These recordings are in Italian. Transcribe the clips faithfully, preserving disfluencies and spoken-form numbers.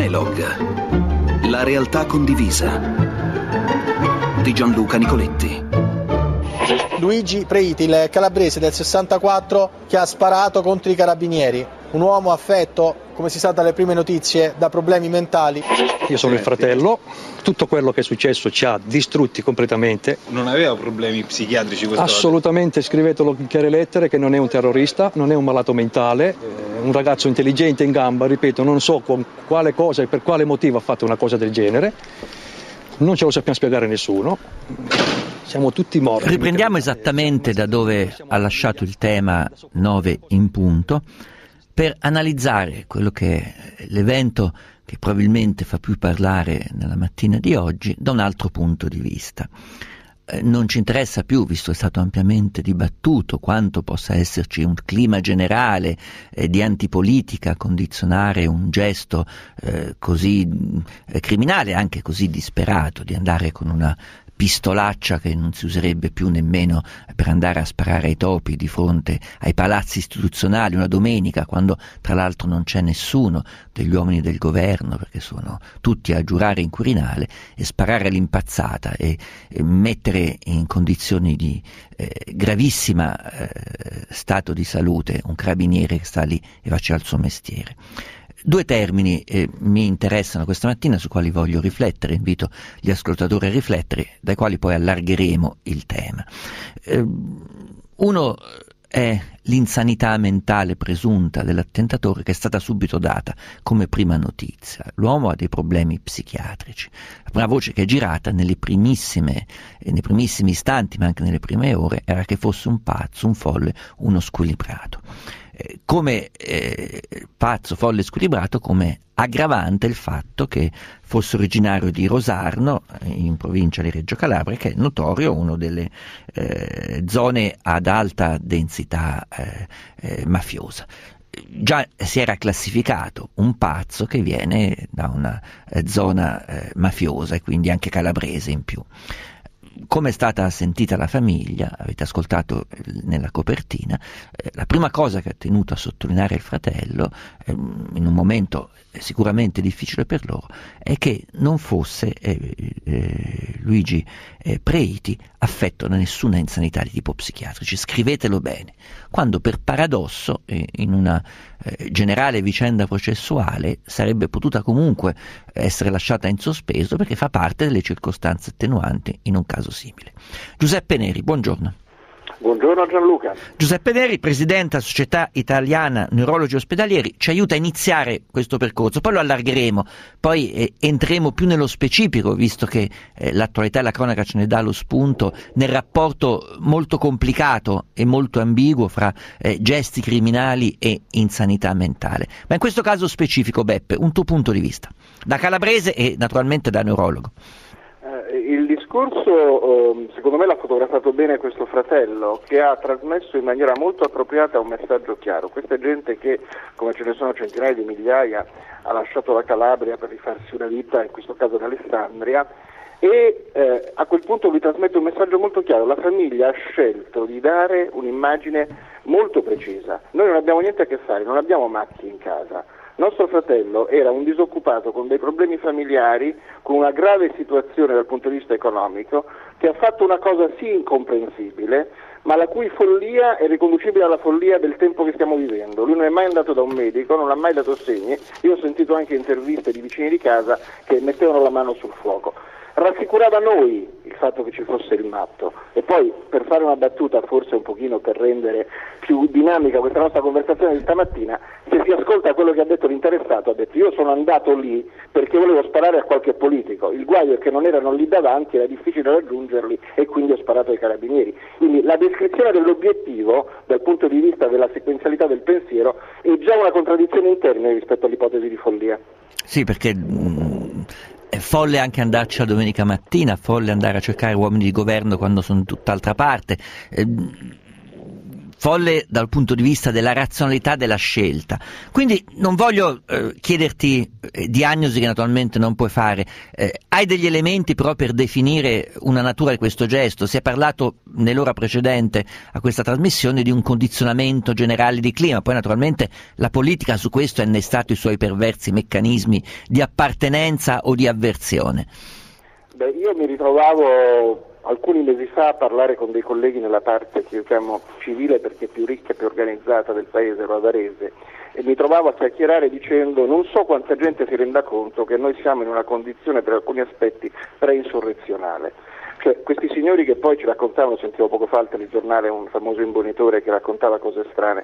Dialogue. La realtà condivisa di Gianluca Nicoletti. Luigi Preiti, il calabrese del sessantaquattro che ha sparato contro i carabinieri, un uomo affetto, come si sa dalle prime notizie, da problemi mentali. Io sono il fratello, tutto quello che è successo ci ha distrutti completamente. Non aveva problemi psichiatrici questo? Assolutamente, scrivetelo in chiare lettere che non è un terrorista, non è un malato mentale, è un ragazzo intelligente in gamba, ripeto, non so con quale cosa e per quale motivo ha fatto una cosa del genere, non ce lo sappiamo spiegare nessuno. Siamo tutti morti. Riprendiamo esattamente da dove ha lasciato il tema nove in punto per analizzare quello che è l'evento che probabilmente fa più parlare nella mattina di oggi da un altro punto di vista. Non ci interessa più, visto che è stato ampiamente dibattuto, quanto possa esserci un clima generale eh, di antipolitica a condizionare un gesto eh, così eh, criminale, anche così disperato, di andare con una pistolaccia che non si userebbe più nemmeno per andare a sparare ai topi di fronte ai palazzi istituzionali una domenica, quando tra l'altro non c'è nessuno degli uomini del governo, perché sono tutti a giurare in Quirinale, e sparare all'impazzata e, e mettere in condizioni di eh, gravissima eh, stato di salute un carabiniere che sta lì e faccia il suo mestiere. Due termini eh, mi interessano questa mattina, su quali voglio riflettere, invito gli ascoltatori a riflettere, dai quali poi allargheremo il tema. Eh, uno è l'insanità mentale presunta dell'attentatore, che è stata subito data come prima notizia. L'uomo ha dei problemi psichiatrici. La prima voce che è girata nelle primissime, eh, nei primissimi istanti, ma anche nelle prime ore, era che fosse un pazzo, un folle, uno squilibrato. Come eh, pazzo, folle, squilibrato, come aggravante il fatto che fosse originario di Rosarno, in provincia di Reggio Calabria, che è notorio, una delle eh, zone ad alta densità eh, eh, mafiosa. Già si era classificato un pazzo che viene da una eh, zona eh, mafiosa e quindi anche calabrese in più. Come è stata sentita la famiglia, avete ascoltato nella copertina, eh, la prima cosa che ha tenuto a sottolineare il fratello, eh, in un momento sicuramente difficile per loro, è che non fosse eh, eh, Luigi eh, Preiti affetto da nessuna insanità di tipo psichiatrico. Scrivetelo bene, quando per paradosso eh, in una eh, generale vicenda processuale sarebbe potuta comunque essere lasciata in sospeso, perché fa parte delle circostanze attenuanti in un caso simile. Giuseppe Neri, buongiorno. Buongiorno Gianluca. Giuseppe Neri, presidente della Società Italiana Neurologi Ospedalieri, ci aiuta a iniziare questo percorso, poi lo allargheremo, poi eh, entreremo più nello specifico, visto che eh, l'attualità e la cronaca ce ne dà lo spunto, nel rapporto molto complicato e molto ambiguo fra eh, gesti criminali e insanità mentale. Ma in questo caso specifico, Beppe, un tuo punto di vista, da calabrese e naturalmente da neurologo. Il discorso, secondo me, l'ha fotografato bene questo fratello, che ha trasmesso in maniera molto appropriata un messaggio chiaro. Questa è gente che, come ce ne sono centinaia di migliaia, ha lasciato la Calabria per rifarsi una vita, in questo caso ad Alessandria, e eh, a quel punto lui trasmette un messaggio molto chiaro. La famiglia ha scelto di dare un'immagine molto precisa. Noi non abbiamo niente a che fare, non abbiamo macchie in casa. Nostro fratello era un disoccupato con dei problemi familiari, con una grave situazione dal punto di vista economico, che ha fatto una cosa sì incomprensibile, ma la cui follia è riconducibile alla follia del tempo che stiamo vivendo. Lui non è mai andato da un medico, non ha mai dato segni. Io ho sentito anche interviste di vicini di casa che mettevano la mano sul fuoco. Rassicurava noi il fatto che ci fosse il matto. E poi, per fare una battuta, forse un pochino per rendere più dinamica questa nostra conversazione di stamattina, se si ascolta quello che ha detto l'interessato, ha detto: io sono andato lì perché volevo sparare a qualche politico, il guaio è che non erano lì davanti, era difficile raggiungerli e quindi ho sparato ai carabinieri. Quindi la descrizione dell'obiettivo dal punto di vista della sequenzialità del pensiero è già una contraddizione in termini rispetto all'ipotesi di follia. Sì, perché mh, è folle anche andarci la domenica mattina, folle andare a cercare uomini di governo quando sono in tutt'altra parte. Eh, folle dal punto di vista della razionalità della scelta. Quindi non voglio eh, chiederti eh, diagnosi che naturalmente non puoi fare, eh, hai degli elementi però per definire una natura di questo gesto? Si è parlato nell'ora precedente a questa trasmissione di un condizionamento generale di clima, poi naturalmente la politica su questo ha innestato i suoi perversi meccanismi di appartenenza o di avversione. Beh, io mi ritrovavo alcuni mesi fa a parlare con dei colleghi nella parte che io chiamo civile perché più ricca e più organizzata del paese, Rodarese, e mi trovavo a chiacchierare dicendo non so quanta gente si renda conto che noi siamo in una condizione per alcuni aspetti pre-insurrezionale. Cioè, questi signori che poi ci raccontavano, sentivo poco fa al telegiornale un famoso imbonitore che raccontava cose strane,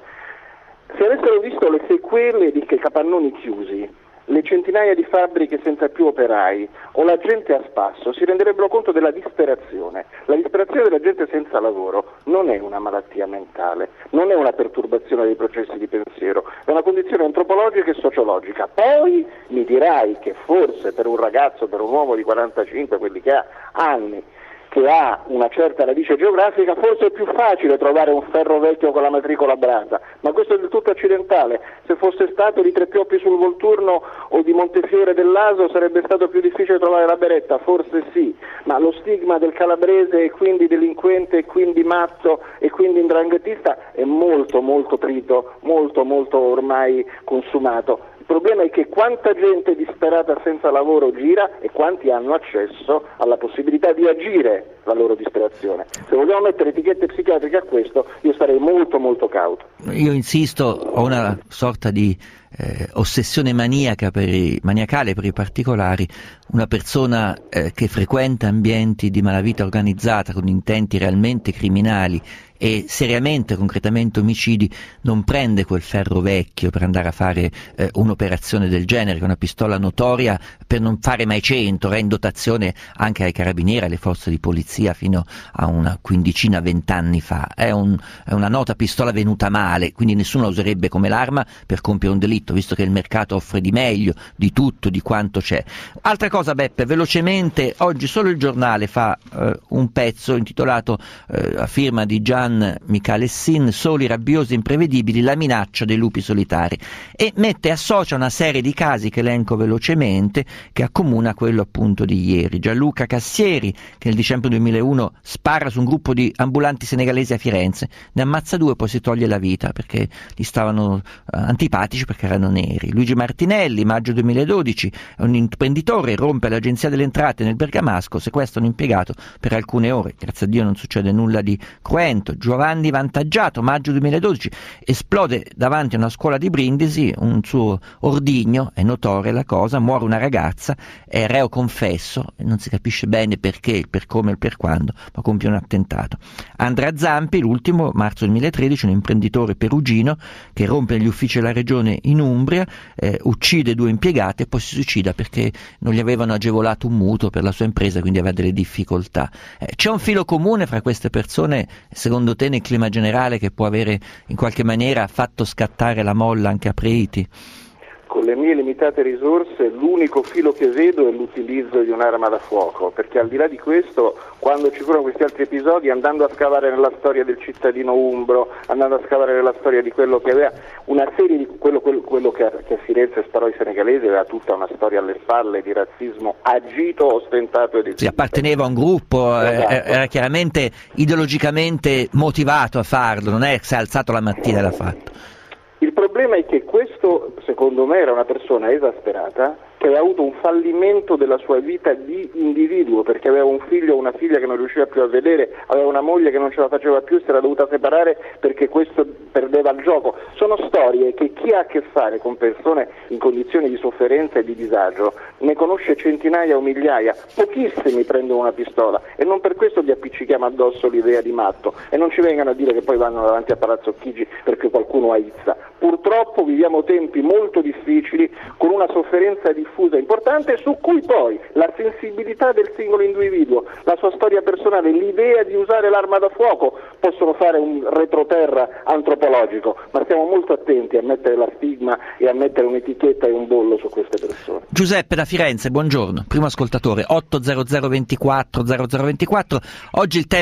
se avessero visto le sequele di che capannoni chiusi, le centinaia di fabbriche senza più operai o la gente a spasso, si renderebbero conto della disperazione. La disperazione della gente senza lavoro non è una malattia mentale, non è una perturbazione dei processi di pensiero, è una condizione antropologica e sociologica. Poi mi dirai che forse per un ragazzo, per un uomo di quarantacinque, quelli che ha anni, che ha una certa radice geografica, forse è più facile trovare un ferro vecchio con la matricola brasa, ma questo è del tutto accidentale. Se fosse stato di Trepioppi sul Volturno o di Montefiore dell'Aso sarebbe stato più difficile trovare la beretta, forse sì, ma lo stigma del calabrese e quindi delinquente e quindi matto e quindi indranghetista è molto molto trito, molto molto ormai consumato. Il problema è che quanta gente disperata senza lavoro gira e quanti hanno accesso alla possibilità di agire la loro disperazione. Se vogliamo mettere etichette psichiatriche a questo, io sarei molto molto cauto. Io insisto, ho una sorta di eh, ossessione maniaca per i, maniacale per i particolari. Una persona eh, che frequenta ambienti di malavita organizzata con intenti realmente criminali e seriamente, concretamente omicidi, non prende quel ferro vecchio per andare a fare eh, un'operazione del genere, con una pistola notoria per non fare mai cento, era in dotazione anche ai carabinieri, alle forze di polizia fino a una quindicina, vent'anni fa. È, un, è una nota pistola venuta male, quindi nessuno la userebbe come l'arma per compiere un delitto, visto che il mercato offre di meglio, di tutto, di quanto c'è. Altra cosa, Beppe, velocemente, oggi solo il giornale fa eh, un pezzo intitolato eh, a firma di Gian Michalessin, Soli, rabbiosi, imprevedibili, la minaccia dei lupi solitari, e mette, associa una serie di casi che elenco velocemente, che accomuna quello appunto di ieri. Gianluca Cassieri, che nel dicembre duemilauno spara su un gruppo di ambulanti senegalesi a Firenze, ne ammazza due, poi si toglie la vita perché gli stavano uh, antipatici perché erano neri. Luigi Martinelli, maggio duemiladodici, è un imprenditore, rompe l'agenzia delle entrate nel Bergamasco, sequestra un impiegato per alcune ore, grazie a Dio non succede nulla di cruento. Giovanni Vantaggiato, maggio duemiladodici, esplode davanti a una scuola di Brindisi un suo ordigno, è notoria la cosa, muore una ragazza, è reo confesso, non si capisce bene perché, il per come e il per quando, ma compie un attentato. Andrea Zampi, l'ultimo, marzo duemilatredici, un imprenditore perugino che rompe gli uffici della regione in Umbria, eh, uccide due impiegate e poi si suicida perché non gli avevano agevolato un mutuo per la sua impresa, quindi aveva delle difficoltà. Eh, c'è un filo comune fra queste persone, secondo te, nel clima generale, che può avere in qualche maniera fatto scattare la molla anche a Preti? Con le mie limitate risorse l'unico filo che vedo è l'utilizzo di un'arma da fuoco, perché al di là di questo, quando ci furono questi altri episodi, andando a scavare nella storia del cittadino umbro, andando a scavare nella storia di quello che aveva una serie di quello, quello, quello che, a, che a Firenze sparò i senegalesi, aveva tutta una storia alle spalle di razzismo agito, ostentato ed si apparteneva a un gruppo, esatto. eh, era chiaramente ideologicamente motivato a farlo, non è che si è alzato la mattina e l'ha fatto. Il problema è che questo, secondo me, era una persona esasperata che aveva avuto un fallimento della sua vita di individuo, perché aveva un figlio o una figlia che non riusciva più a vedere, aveva una moglie che non ce la faceva più, si era dovuta separare perché questo perdeva il gioco. Sono storie che chi ha a che fare con persone in condizioni di sofferenza e di disagio ne conosce centinaia o migliaia, pochissimi prendono una pistola e non per questo gli appiccichiamo addosso l'idea di matto e non ci vengano a dire che poi vanno davanti a Palazzo Chigi perché qualcuno aizza. Purtroppo viviamo tempi molto difficili con una sofferenza diffusa importante su cui poi la sensibilità del singolo individuo, la sua storia personale, l'idea di usare l'arma da fuoco possono fare un retroterra antropologico, ma stiamo molto attenti a mettere la stigma e a mettere un'etichetta e un bollo su queste persone. Giuseppe da Firenze, buongiorno, primo ascoltatore, otto zero zero due quattro zero zero due quattro. Oggi il tema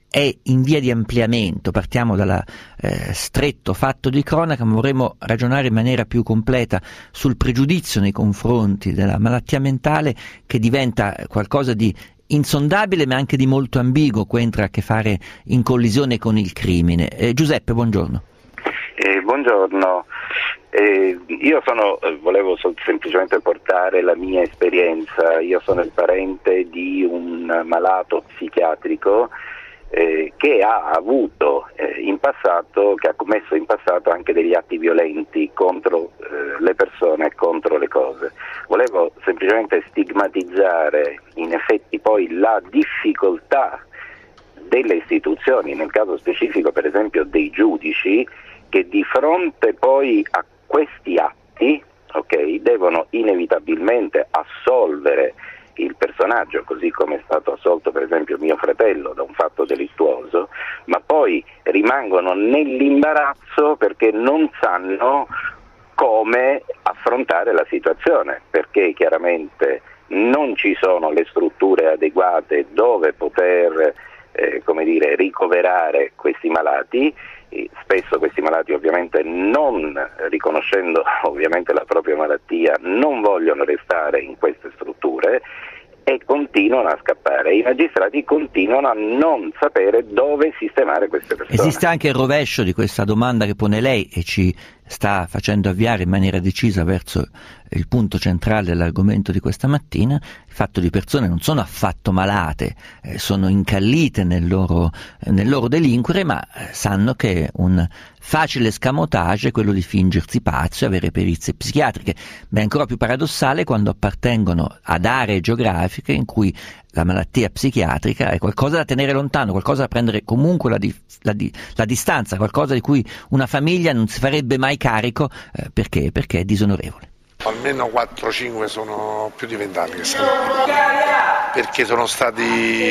è in via di ampliamento. Partiamo dal eh, stretto fatto di cronaca, ma vorremmo ragionare in maniera più completa sul pregiudizio nei confronti della malattia mentale, che diventa qualcosa di insondabile ma anche di molto ambiguo, che entra a che fare in collisione con il crimine. Eh, Giuseppe, buongiorno. Eh, buongiorno. Eh, io sono, volevo semplicemente portare la mia esperienza. Io sono il parente di un malato psichiatrico eh, che ha avuto eh, in passato, che ha commesso in passato anche degli atti violenti contro eh, le persone e contro le cose. Volevo semplicemente stigmatizzare in effetti poi la difficoltà delle istituzioni, nel caso specifico per esempio dei giudici, che di fronte poi a questi atti, okay, devono inevitabilmente assolvere il personaggio, così come è stato assolto per esempio mio fratello da un fatto delittuoso, ma poi rimangono nell'imbarazzo perché non sanno come affrontare la situazione, perché chiaramente non ci sono le strutture adeguate dove poter eh, come dire, ricoverare questi malati. E spesso questi malati ovviamente, non riconoscendo ovviamente la propria malattia, non vogliono restare in queste strutture e continuano a scappare. I magistrati continuano a non sapere dove sistemare queste persone. Esiste anche il rovescio di questa domanda che pone lei e ci sta facendo avviare in maniera decisa verso il punto centrale dell'argomento di questa mattina: il fatto di persone non sono affatto malate, eh, sono incallite nel loro, eh, nel loro delinquere, ma eh, sanno che un facile escamotage è quello di fingersi pazzo e avere perizie psichiatriche. Ma è ancora più paradossale quando appartengono ad aree geografiche in cui la malattia psichiatrica è qualcosa da tenere lontano, qualcosa da prendere comunque la, di, la, di, la distanza, qualcosa di cui una famiglia non si farebbe mai carico, eh, perché? Perché è disonorevole. Almeno quattro cinque sono più di vent'anni che stanno qui, perché sono stati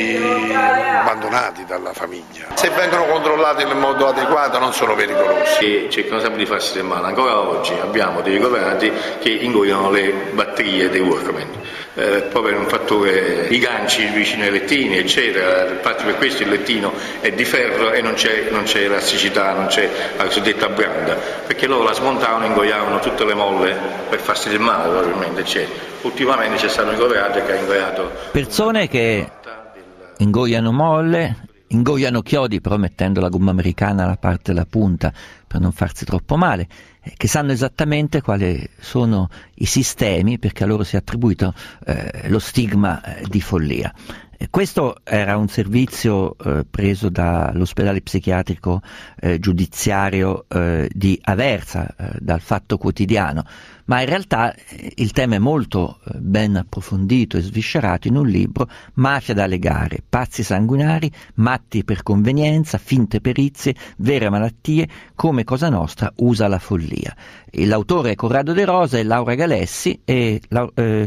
abbandonati dalla famiglia. Se vengono controllati in modo adeguato non sono pericolosi. E cercano sempre di farsi del male. Ancora oggi abbiamo dei ricoverati che ingoiano le batterie dei workmen, eh, proprio per un fattore, i ganci vicino ai lettini eccetera. Infatti per questo il lettino è di ferro e non c'è, non c'è elasticità, non c'è la cosiddetta branda, perché loro la smontavano e ingoiavano tutte le molle per farsi del male probabilmente, eccetera. Ultimamente c'è stato un ricoverato che ha ingoiato persone che ingoiano molle, ingoiano chiodi però mettendo la gomma americana alla parte della punta per non farsi troppo male, eh, che sanno esattamente quali sono i sistemi, perché a loro si è attribuito eh, lo stigma eh, di follia. Questo era un servizio eh, preso dall'ospedale psichiatrico eh, giudiziario eh, di Aversa, eh, dal Fatto Quotidiano, ma in realtà eh, il tema è molto eh, ben approfondito e sviscerato in un libro, Mafia da legare, pazzi sanguinari, matti per convenienza, finte perizie, vere malattie, come Cosa Nostra usa la follia. L'autore è Corrado De Rosa e Laura Galessi, e, eh,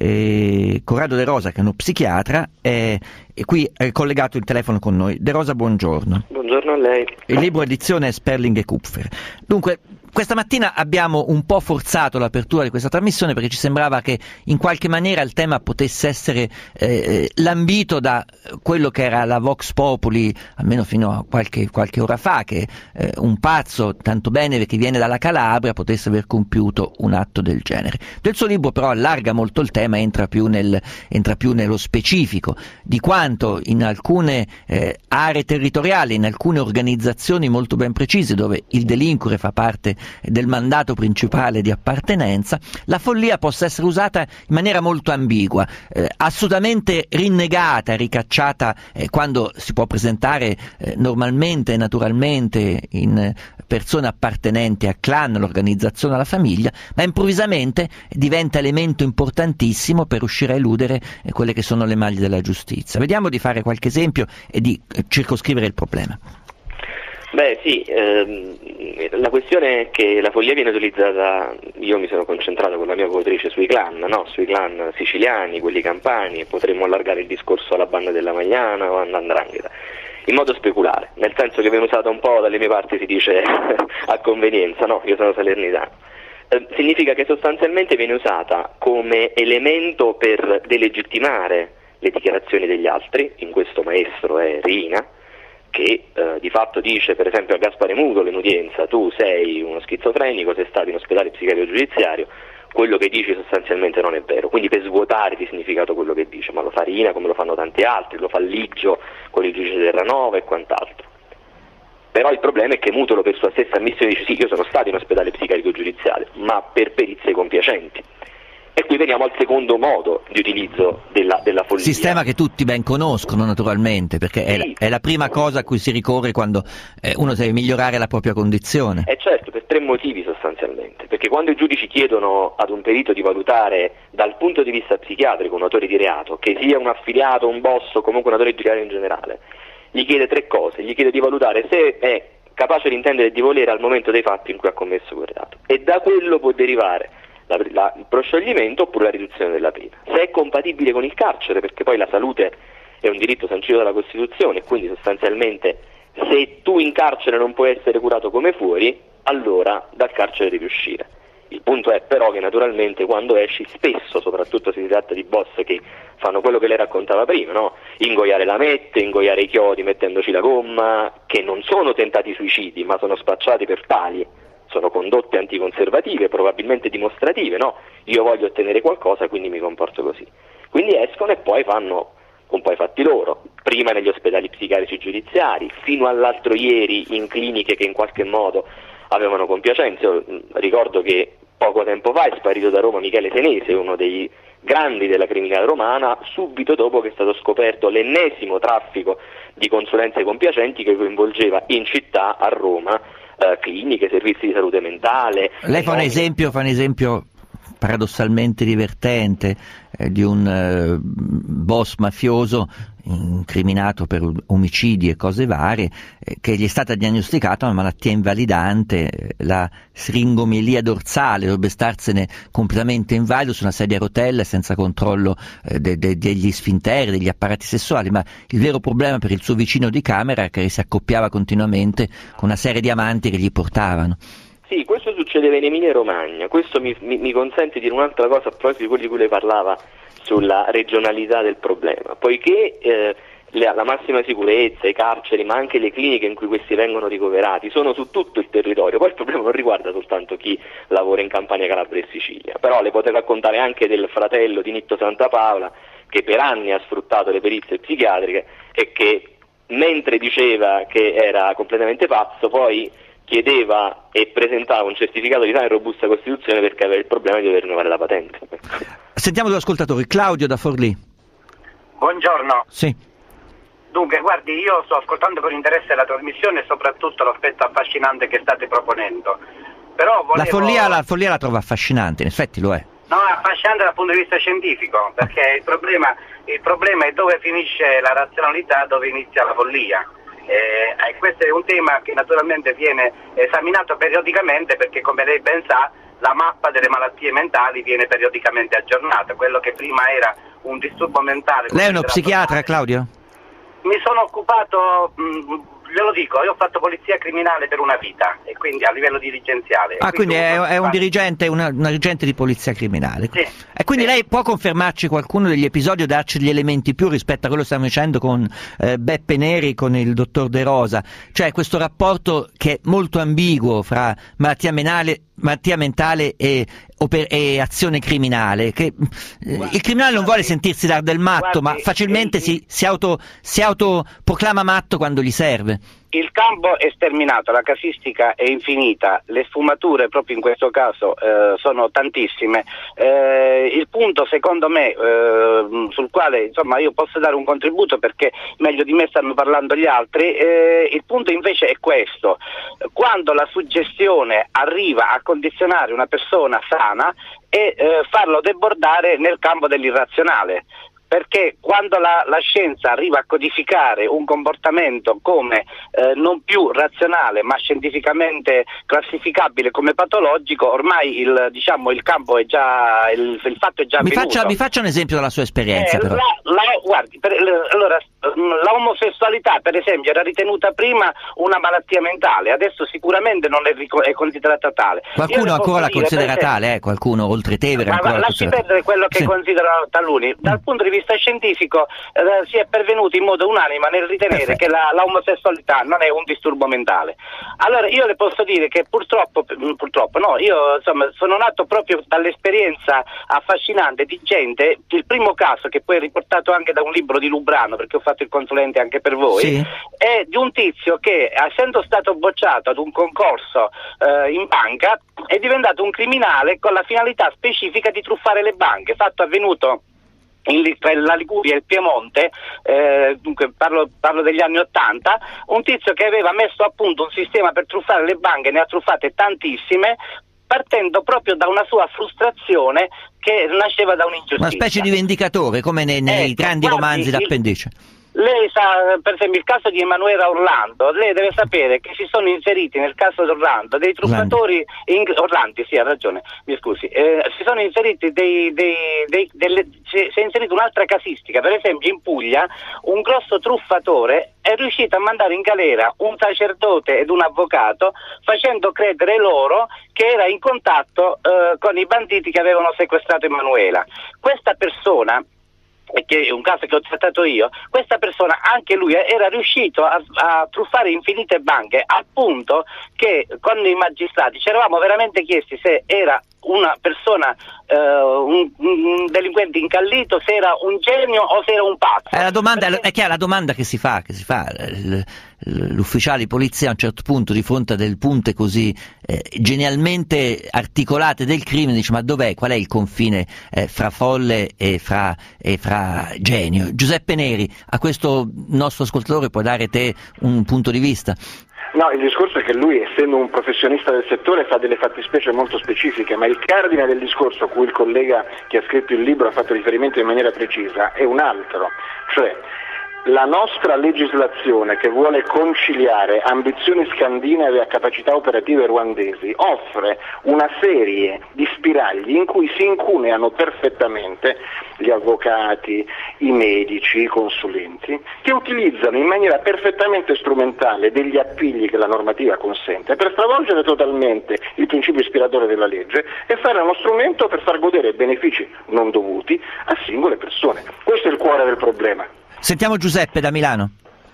e Corrado De Rosa, che è uno psichiatra, è e qui è collegato il telefono con noi. De Rosa, buongiorno. Buongiorno a lei. Il libro edizione Sperling e Kupfer. Dunque, questa mattina abbiamo un po' forzato l'apertura di questa trasmissione perché ci sembrava che in qualche maniera il tema potesse essere eh, lambito da quello che era la Vox Populi, almeno fino a qualche, qualche ora fa, che eh, un pazzo tanto bene che viene dalla Calabria potesse aver compiuto un atto del genere. Del suo libro però allarga molto il tema, entra più, nel, entra più nello specifico di quanto in alcune eh, aree territoriali, in alcune organizzazioni molto ben precise dove il delinquere fa parte del mandato principale di appartenenza, la follia possa essere usata in maniera molto ambigua, eh, assolutamente rinnegata, ricacciata eh, quando si può presentare eh, normalmente e naturalmente in eh, persone appartenenti a clan, all'organizzazione, alla famiglia, ma improvvisamente diventa elemento importantissimo per riuscire a eludere eh, quelle che sono le maglie della giustizia. Vediamo di fare qualche esempio e di eh, circoscrivere il problema. Beh sì, ehm, la questione è che la follia viene utilizzata, io mi sono concentrato con la mia coautrice sui clan, no? Sui clan siciliani, quelli campani, e potremmo allargare il discorso alla banda della Magliana o all'Andrangheta, in modo speculare, nel senso che viene usata un po' dalle mie parti, si dice a convenienza, no? Io sono salernitano. Eh, significa che sostanzialmente viene usata come elemento per delegittimare le dichiarazioni degli altri, in questo maestro è Riina, che eh, di fatto dice, per esempio a Gaspare Mutolo in udienza: tu sei uno schizofrenico, sei stato in ospedale psichiatrico giudiziario, quello che dici sostanzialmente non è vero, quindi per svuotare di significato quello che dice, ma lo fa Rina come lo fanno tanti altri, lo fa Liggio con il giudice Terranova e quant'altro. Però il problema è che Mutolo per sua stessa ammissione dice: sì, io sono stato in ospedale psichiatrico giudiziario, ma per perizie compiacenti. E qui veniamo al secondo modo di utilizzo della, della follia. Sistema che tutti ben conoscono naturalmente, perché sì. è, la, è la prima cosa a cui si ricorre quando eh, uno deve migliorare la propria condizione. E certo, per tre motivi sostanzialmente. Perché quando i giudici chiedono ad un perito di valutare dal punto di vista psichiatrico un autore di reato, che sia un affiliato, un boss o comunque un autore di reato in generale, gli chiede tre cose: gli chiede di valutare se è capace di intendere e di volere al momento dei fatti in cui ha commesso quel reato, e da quello può derivare La, la, il proscioglimento oppure la riduzione della pena, se è compatibile con il carcere, perché poi la salute è un diritto sancito dalla Costituzione, quindi sostanzialmente se tu in carcere non puoi essere curato come fuori, allora dal carcere devi uscire. Il punto è però che naturalmente quando esci, spesso, soprattutto se si tratta di boss che fanno quello che lei raccontava prima, no? Ingoiare lamette, ingoiare i chiodi mettendoci la gomma, che non sono tentati suicidi ma sono spacciati per tali, sono condotte anticonservative, probabilmente dimostrative, no? Io voglio ottenere qualcosa, quindi mi comporto così. Quindi escono e poi fanno un po' i fatti loro, prima negli ospedali psichiatrici giudiziari, fino all'altro ieri in cliniche che in qualche modo avevano compiacenze. Io ricordo che poco tempo fa è sparito da Roma Michele Senese, uno dei grandi della criminalità romana, subito dopo che è stato scoperto l'ennesimo traffico di consulenze compiacenti che coinvolgeva in città, a Roma, Uh, cliniche, servizi di salute mentale. Lei fa un esempio, fa un esempio paradossalmente divertente eh, di un eh, boss mafioso incriminato per omicidi e cose varie, eh, che gli è stata diagnosticata una malattia invalidante, eh, la sringomelia dorsale, dovrebbe starsene completamente invalido su una sedia a rotelle senza controllo eh, de- de- degli sfinteri, degli apparati sessuali, ma il vero problema per il suo vicino di camera è che si accoppiava continuamente con una serie di amanti che gli portavano. Sì, questo succedeva in Emilia Romagna. Questo mi, mi, mi consente di dire un'altra cosa a proposito di quello di cui lei parlava sulla regionalità del problema, poiché eh, la, la massima sicurezza, i carceri, ma anche le cliniche in cui questi vengono ricoverati sono su tutto il territorio. Poi il problema non riguarda soltanto chi lavora in Campania, Calabria e Sicilia, però le potrei raccontare anche del fratello di Nitto Santapaola, che per anni ha sfruttato le perizie psichiatriche e che, mentre diceva che era completamente pazzo, poi chiedeva e presentava un certificato di sana e robusta costituzione perché aveva il problema di dover rinnovare la patente. Sentiamo due ascoltatori. Claudio da Forlì. Buongiorno. Sì. Dunque, guardi, io sto ascoltando con interesse la trasmissione e soprattutto l'aspetto affascinante che state proponendo. Però volevo... La follia, la follia la trovo affascinante, in effetti lo è. No, è affascinante dal punto di vista scientifico, perché il problema, il problema è dove finisce la razionalità, dove inizia la follia. Eh, questo è un tema che naturalmente viene esaminato periodicamente, perché come lei ben sa la mappa delle malattie mentali viene periodicamente aggiornata. Quello che prima era un disturbo mentale... Lei è uno psichiatra, Claudio? Mi sono occupato, mh, glielo dico, io ho fatto polizia criminale per una vita e quindi a livello dirigenziale. Ah, quindi, quindi è, è un dirigente, una, una dirigente di polizia criminale. Sì. E quindi sì. Lei può confermarci qualcuno degli episodi o darci degli elementi più rispetto a quello che stiamo dicendo con eh, Beppe Neri, con il dottor De Rosa? Cioè questo rapporto che è molto ambiguo fra malattia mentale, malattia mentale e, per, e azione criminale, che guardi, il criminale non guardi, vuole sentirsi dar del matto, guardi, ma facilmente eh, si, si, auto, si autoproclama matto quando gli serve. Il campo è sterminato, la casistica è infinita, le sfumature proprio in questo caso eh, sono tantissime. Eh, il punto secondo me eh, sul quale insomma io posso dare un contributo, perché meglio di me stanno parlando gli altri, eh, il punto invece è questo: quando la suggestione arriva a condizionare una persona sana e eh, farlo debordare nel campo dell'irrazionale. Perché quando la, la scienza arriva a codificare un comportamento come eh, non più razionale ma scientificamente classificabile come patologico, ormai il, diciamo, il campo è già, il, il fatto è già mi avvenuto. Faccia, mi faccia un esempio della sua esperienza. Eh, però. La, la, guardi, per, allora, la omosessualità per esempio era ritenuta prima una malattia mentale, adesso sicuramente non è, è considerata tale. Qualcuno ancora la considera tale, eh? Qualcuno oltre Tevere ma ancora lasci perdere quello che sì. considerano taluni. Dal punto di vista scientifico eh, si è pervenuti in modo unanime nel ritenere Perfetto. che la, la omosessualità non è un disturbo mentale. Allora io le posso dire che purtroppo, purtroppo no, io insomma sono nato proprio dall'esperienza affascinante di gente. Il primo caso, che poi è riportato anche da un libro di Lubrano, perché ho fatto il consulente anche per voi, sì. è di un tizio che, essendo stato bocciato ad un concorso eh, in banca, è diventato un criminale con la finalità specifica di truffare le banche, fatto avvenuto in, tra la Liguria e il Piemonte, eh, dunque parlo, parlo degli anni Ottanta, un tizio che aveva messo a punto un sistema per truffare le banche, ne ha truffate tantissime, partendo proprio da una sua frustrazione che nasceva da un'ingiustizia. Una specie di vendicatore, come nei, nei ecco, grandi guardi, romanzi d'appendice. Lei sa, per esempio, il caso di Emanuela Orlando, lei deve sapere che si sono inseriti nel caso di Orlando dei truffatori, in, Orlandi, sì, ha ragione, mi scusi, eh, si sono inseriti dei, dei, dei delle, si, si è inserita un'altra casistica. Per esempio in Puglia un grosso truffatore è riuscito a mandare in galera un sacerdote ed un avvocato, facendo credere loro che era in contatto eh, con i banditi che avevano sequestrato Emanuela. Questa persona, che è un caso che ho trattato io, questa persona, anche lui era riuscito a, a truffare infinite banche, al punto che con i magistrati ci eravamo veramente chiesti se era una persona, uh, un, un delinquente incallito, se era un genio o se era un pazzo. È la domanda, Perché... è chiaro, la domanda che si fa, che si fa l, l'ufficiale di polizia a un certo punto, di fronte a delle punte così eh, genialmente articolate del crimine, dice: ma dov'è, qual è il confine eh, fra folle e fra, e fra genio? Giuseppe Neri, a questo nostro ascoltatore può dare te un punto di vista? No, il discorso è che lui, essendo un professionista del settore, fa delle fattispecie molto specifiche, ma il cardine del discorso a cui il collega che ha scritto il libro ha fatto riferimento in maniera precisa è un altro, cioè la nostra legislazione, che vuole conciliare ambizioni scandinave a capacità operative ruandesi, offre una serie di spiragli in cui si incuneano perfettamente gli avvocati, i medici, i consulenti, che utilizzano in maniera perfettamente strumentale degli appigli che la normativa consente per stravolgere totalmente il principio ispiratore della legge e fare uno strumento per far godere benefici non dovuti a singole persone. Questo è il cuore del problema. Sentiamo Giuseppe da Milano.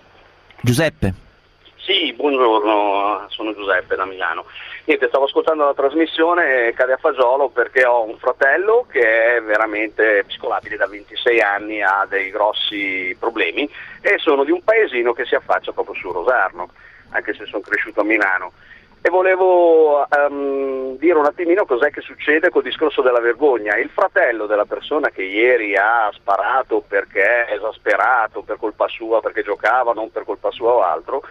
Giuseppe. Sì, buongiorno, sono Giuseppe da Milano. Niente, stavo ascoltando la trasmissione e cade a fagiolo perché ho un fratello che è veramente psicolabile da ventisei anni, ha dei grossi problemi e sono di un paesino che si affaccia proprio su Rosarno, anche se sono cresciuto a Milano. E volevo um, dire un attimino cos'è che succede col discorso della vergogna. Il fratello della persona che ieri ha sparato perché è esasperato, per colpa sua, perché giocava, non per colpa sua o altro,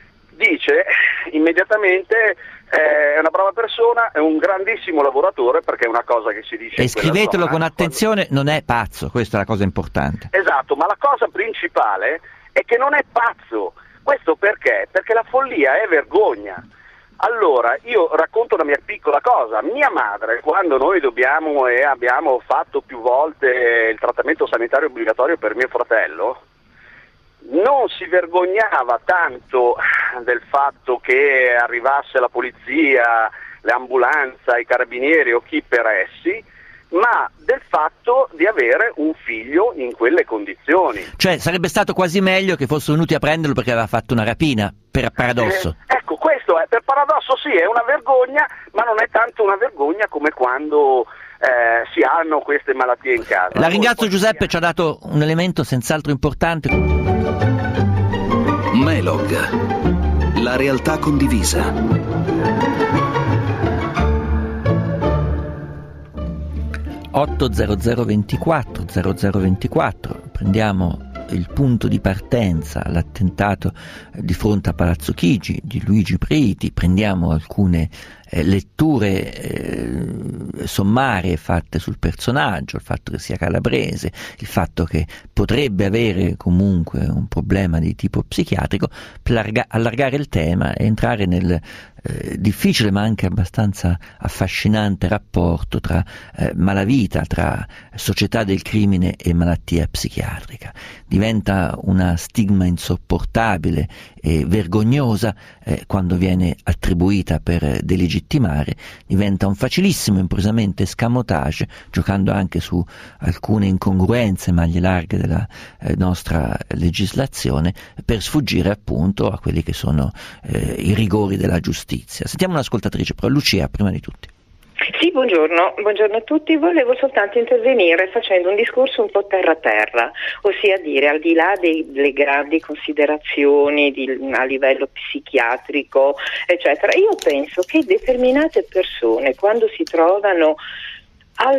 dice immediatamente eh, è una brava persona, è un grandissimo lavoratore, perché è una cosa che si dice. E scrivetelo zona, con attenzione, quando... non è pazzo, questa è la cosa importante. Esatto, ma la cosa principale è che non è pazzo. Questo perché? Perché la follia è vergogna. Allora, io racconto una mia piccola cosa. Mia madre, quando noi dobbiamo e abbiamo fatto più volte il trattamento sanitario obbligatorio per mio fratello, non si vergognava tanto del fatto che arrivasse la polizia, l'ambulanza, i carabinieri o chi per essi, ma del fatto di avere un figlio in quelle condizioni. Cioè sarebbe stato quasi meglio che fossero venuti a prenderlo perché aveva fatto una rapina, per paradosso. Eh, ecco, questo è, per paradosso sì, è una vergogna, ma non è tanto una vergogna come quando eh, si hanno queste malattie in casa. La ringrazio Giuseppe, ci ha dato un elemento senz'altro importante. Melog, la realtà condivisa. otto zero zero ventiquattro zero zero ventiquattro, prendiamo il punto di partenza, l'attentato di fronte a Palazzo Chigi di Luigi Preiti, prendiamo alcune eh, letture eh, sommarie fatte sul personaggio, il fatto che sia calabrese, il fatto che potrebbe avere comunque un problema di tipo psichiatrico, per allarga- allargare il tema e entrare nel eh, difficile ma anche abbastanza affascinante rapporto tra eh, malavita, tra società del crimine e malattia psichiatrica. Diventa una stigma insopportabile e vergognosa eh, quando viene attribuita per delegittimare, diventa un facilissimo improvvisamente escamotage, giocando anche su alcune incongruenze maglie larghe della eh, nostra legislazione, per sfuggire appunto a quelli che sono eh, i rigori della giustizia. Sentiamo un'ascoltatrice, però Lucia prima di tutti. Sì, buongiorno, buongiorno a tutti. Volevo soltanto intervenire facendo un discorso un po' terra-terra, ossia dire, al di là delle grandi considerazioni di, a livello psichiatrico, eccetera, io penso che determinate persone, quando si trovano al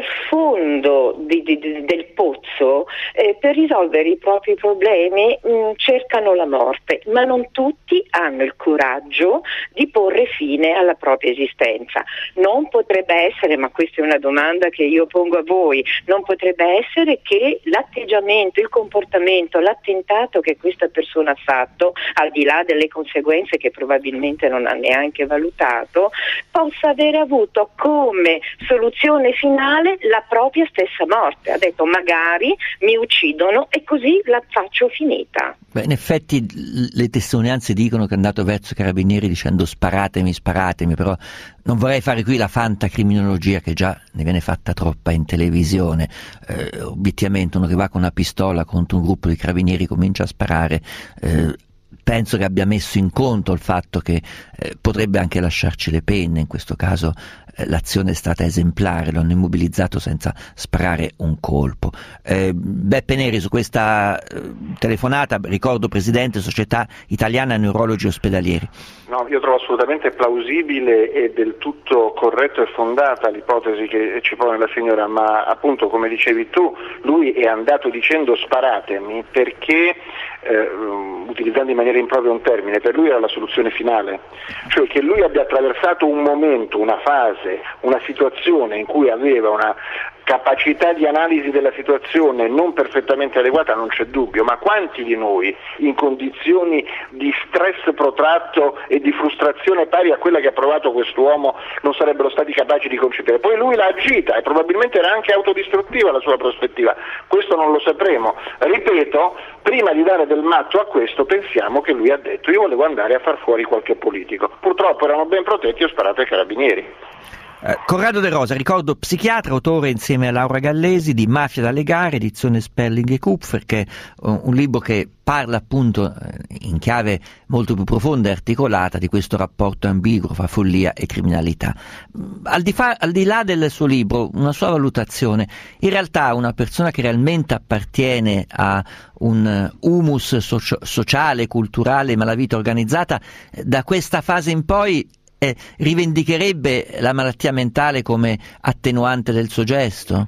fondo di, di, del pozzo, eh, per risolvere i propri problemi mh, cercano la morte, ma non tutti hanno il coraggio di porre fine alla propria esistenza. Non potrebbe essere, ma questa è una domanda che io pongo a voi, non potrebbe essere che l'atteggiamento, il comportamento, l'attentato che questa persona ha fatto, al di là delle conseguenze che probabilmente non ha neanche valutato, possa avere avuto come soluzione finale la propria stessa morte. Ha detto magari mi uccidono e così la faccio finita. Beh, in effetti le testimonianze dicono che è andato verso i carabinieri dicendo sparatemi, sparatemi, però non vorrei fare qui la fantacriminologia che già ne viene fatta troppa in televisione. Eh, obiettivamente uno che va con una pistola contro un gruppo di carabinieri comincia a sparare, eh, penso che abbia messo in conto il fatto che eh, potrebbe anche lasciarci le penne. In questo caso eh, l'azione è stata esemplare, lo hanno immobilizzato senza sparare un colpo. Eh, Beppe Neri, su questa eh, telefonata, ricordo presidente Società Italiana Neurologi Ospedalieri. No, io trovo assolutamente plausibile e del tutto corretto e fondata l'ipotesi che ci pone la signora, ma appunto come dicevi tu, lui è andato dicendo sparatemi perché eh, utilizzando in maniera impropria un termine, per lui era la soluzione finale, cioè che lui abbia attraversato un momento, una fase, una situazione in cui aveva una capacità di analisi della situazione non perfettamente adeguata, non c'è dubbio, ma quanti di noi in condizioni di stress protratto e di frustrazione pari a quella che ha provato quest'uomo non sarebbero stati capaci di concepire? Poi lui l'ha agita e probabilmente era anche autodistruttiva la sua prospettiva, questo non lo sapremo. Ripeto, prima di dare del matto a questo pensiamo che lui ha detto io volevo andare a far fuori qualche politico, purtroppo erano ben protetti e ho sparato ai carabinieri. Eh, Corrado De Rosa, ricordo psichiatra, autore insieme a Laura Gallesi di Mafia dalle gare, edizione Sperling e Kupfer, che è uh, un libro che parla appunto eh, in chiave molto più profonda e articolata di questo rapporto ambiguo fra follia e criminalità. Al di, fa, al di là del suo libro, una sua valutazione: in realtà una persona che realmente appartiene a un humus socio- sociale, culturale, malavita organizzata, eh, da questa fase in poi Eh, rivendicherebbe la malattia mentale come attenuante del suo gesto?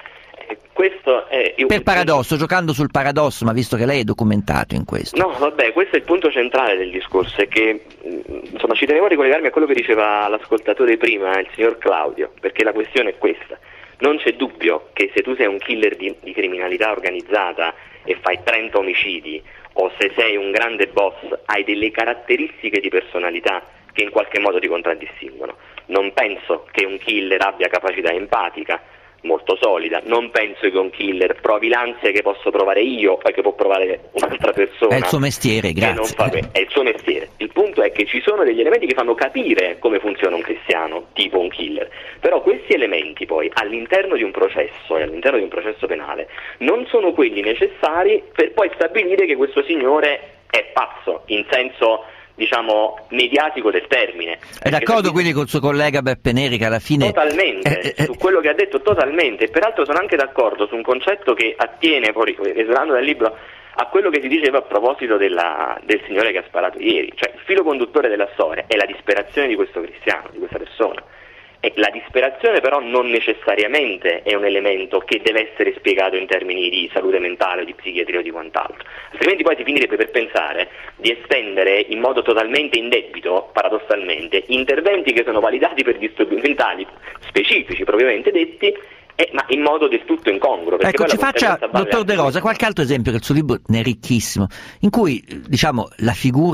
Questo è io, per paradosso, giocando sul paradosso, ma visto che lei è documentato in questo. No, vabbè, questo è il punto centrale del discorso, è che insomma ci tenevo a ricollegarmi a quello che diceva l'ascoltatore prima, il signor Claudio, perché la questione è questa. Non c'è dubbio che se tu sei un killer di, di criminalità organizzata e fai trenta omicidi, o se sei un grande boss, hai delle caratteristiche di personalità che in qualche modo ti contraddistinguono. Non penso che un killer abbia capacità empatica molto solida, non penso che un killer provi l'ansia che posso provare io e che può provare un'altra persona. È il suo mestiere, grazie. Non fa bene. È il suo mestiere. Il punto è che ci sono degli elementi che fanno capire come funziona un cristiano, tipo un killer. Però questi elementi poi all'interno di un processo e all'interno di un processo penale non sono quelli necessari per poi stabilire che questo signore è pazzo, in senso diciamo mediatico del termine. È d'accordo quindi col suo collega Beppe Neri che alla fine totalmente eh, eh, su quello che ha detto, totalmente, e peraltro sono anche d'accordo su un concetto che attiene, poi esulando dal libro, a quello che si diceva a proposito della, del signore che ha sparato ieri, cioè il filo conduttore della storia è la disperazione di questo cristiano, di questa persona. E la disperazione però non necessariamente è un elemento che deve essere spiegato in termini di salute mentale o di psichiatria o di quant'altro, altrimenti poi si finirebbe per pensare di estendere in modo totalmente indebito, paradossalmente, interventi che sono validati per disturbi mentali specifici propriamente detti, Eh, ma in modo del tutto incongruo. Ecco, ci faccia, dottor De Rosa, qualche altro esempio, che il suo libro ne è ricchissimo, in cui diciamo la figura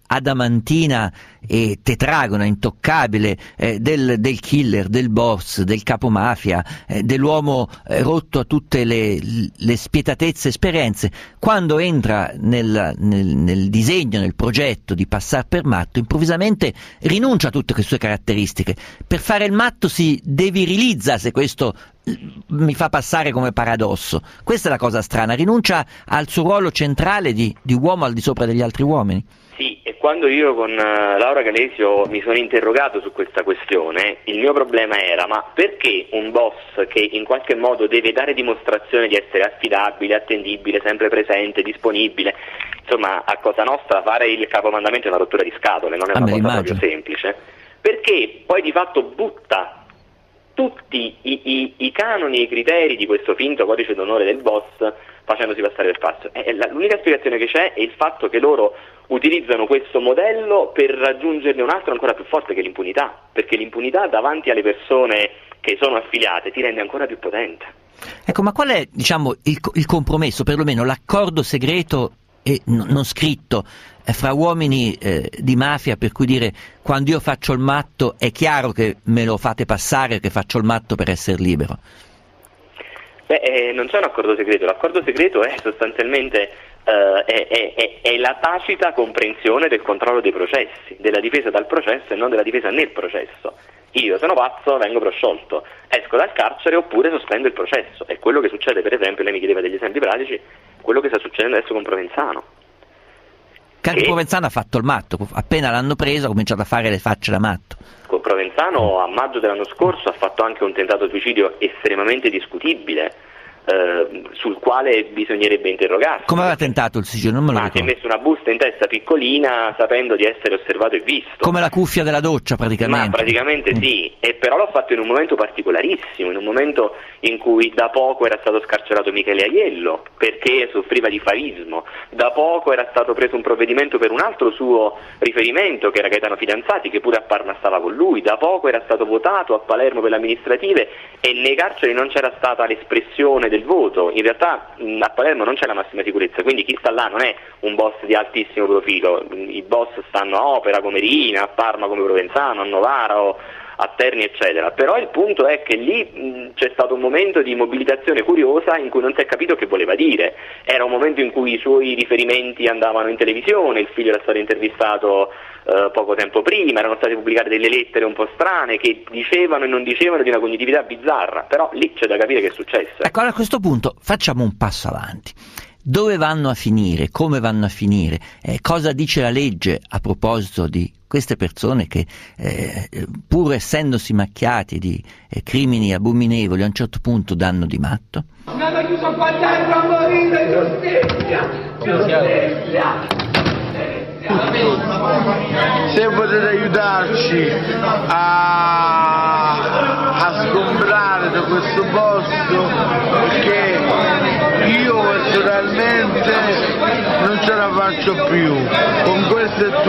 adamantina e tetragona, intoccabile, eh, del, del killer, del boss, del capomafia, eh, dell'uomo eh, rotto a tutte le, le spietatezze esperienze, quando entra nel, nel, nel disegno, nel progetto di passare per matto, improvvisamente rinuncia a tutte queste sue caratteristiche. Per fare il matto si devirilizza, se questo mi fa passare come paradosso. Questa è la cosa strana, rinuncia al suo ruolo centrale di, di uomo al di sopra degli altri uomini. Sì, e quando io con Laura Galesio mi sono interrogato su questa questione, il mio problema era: ma perché un boss che in qualche modo deve dare dimostrazione di essere affidabile, attendibile, sempre presente, disponibile, insomma a Cosa Nostra fare il capomandamento è una rottura di scatole, non è una cosa proprio semplice, perché poi di fatto butta tutti i, i, i canoni e i criteri di questo finto codice d'onore del boss facendosi passare per pazzo. E la, l'unica spiegazione che c'è è il fatto che loro utilizzano questo modello per raggiungerne un altro ancora più forte, che è l'impunità, perché l'impunità davanti alle persone che sono affiliate ti rende ancora più potente. Ecco, ma qual è, diciamo, il, il compromesso, perlomeno l'accordo segreto e n- non scritto eh, fra uomini eh, di mafia, per cui dire: quando io faccio il matto è chiaro che me lo fate passare, che faccio il matto per essere libero? Beh, eh, non c'è un accordo segreto, l'accordo segreto è sostanzialmente eh, è, è, è, è la tacita comprensione del controllo dei processi, della difesa dal processo e non della difesa nel processo. Io sono pazzo, vengo prosciolto, esco dal carcere oppure sospendo il processo. È quello che succede, per esempio, lei mi chiedeva degli esempi pratici, quello che sta succedendo adesso con Provenzano. Canti che... Provenzano ha fatto il matto, appena l'hanno preso ha cominciato a fare le facce da matto. Con Provenzano a maggio dell'anno scorso ha fatto anche un tentato suicidio estremamente discutibile, eh, sul quale bisognerebbe interrogarsi. Come aveva tentato il suicidio? Non me lo Ma ricordo. si è messo una busta in testa piccolina sapendo di essere osservato e visto. Come la cuffia della doccia praticamente. Ma praticamente mm. sì, e però l'ho fatto in un momento particolarissimo, in un momento in cui da poco era stato scarcerato Michele Aiello perché soffriva di favismo, da poco era stato preso un provvedimento per un altro suo riferimento che era Gaetano Fidanzati, che pure a Parma stava con lui, da poco era stato votato a Palermo per le amministrative e nei carceri non c'era stata l'espressione del voto. In realtà mh, a Palermo non c'è la massima sicurezza, quindi chi sta là non è un boss di altissimo profilo, i boss stanno a Opera come Rina, a Parma come Provenzano, a Novara o a Terni eccetera. Però il punto è che lì mh, c'è stato un momento di mobilitazione curiosa in cui non si è capito che voleva dire. Era un momento in cui i suoi riferimenti andavano in televisione, il figlio era stato intervistato eh, poco tempo prima, erano state pubblicate delle lettere un po' strane che dicevano e non dicevano di una cognitività bizzarra, però lì c'è da capire che è successo. Ecco, a questo punto facciamo un passo avanti. Dove vanno a finire? Come vanno a finire? Eh, cosa dice la legge a proposito di queste persone che, eh, pur essendosi macchiati di eh, crimini abominevoli, a un certo punto danno di matto? Mi hanno chiuso qua dentro a morire, giustizia! Giustizia! Se potete aiutarci a, a sgombrare da questo posto, perché io personalmente non ce la faccio più, con questo è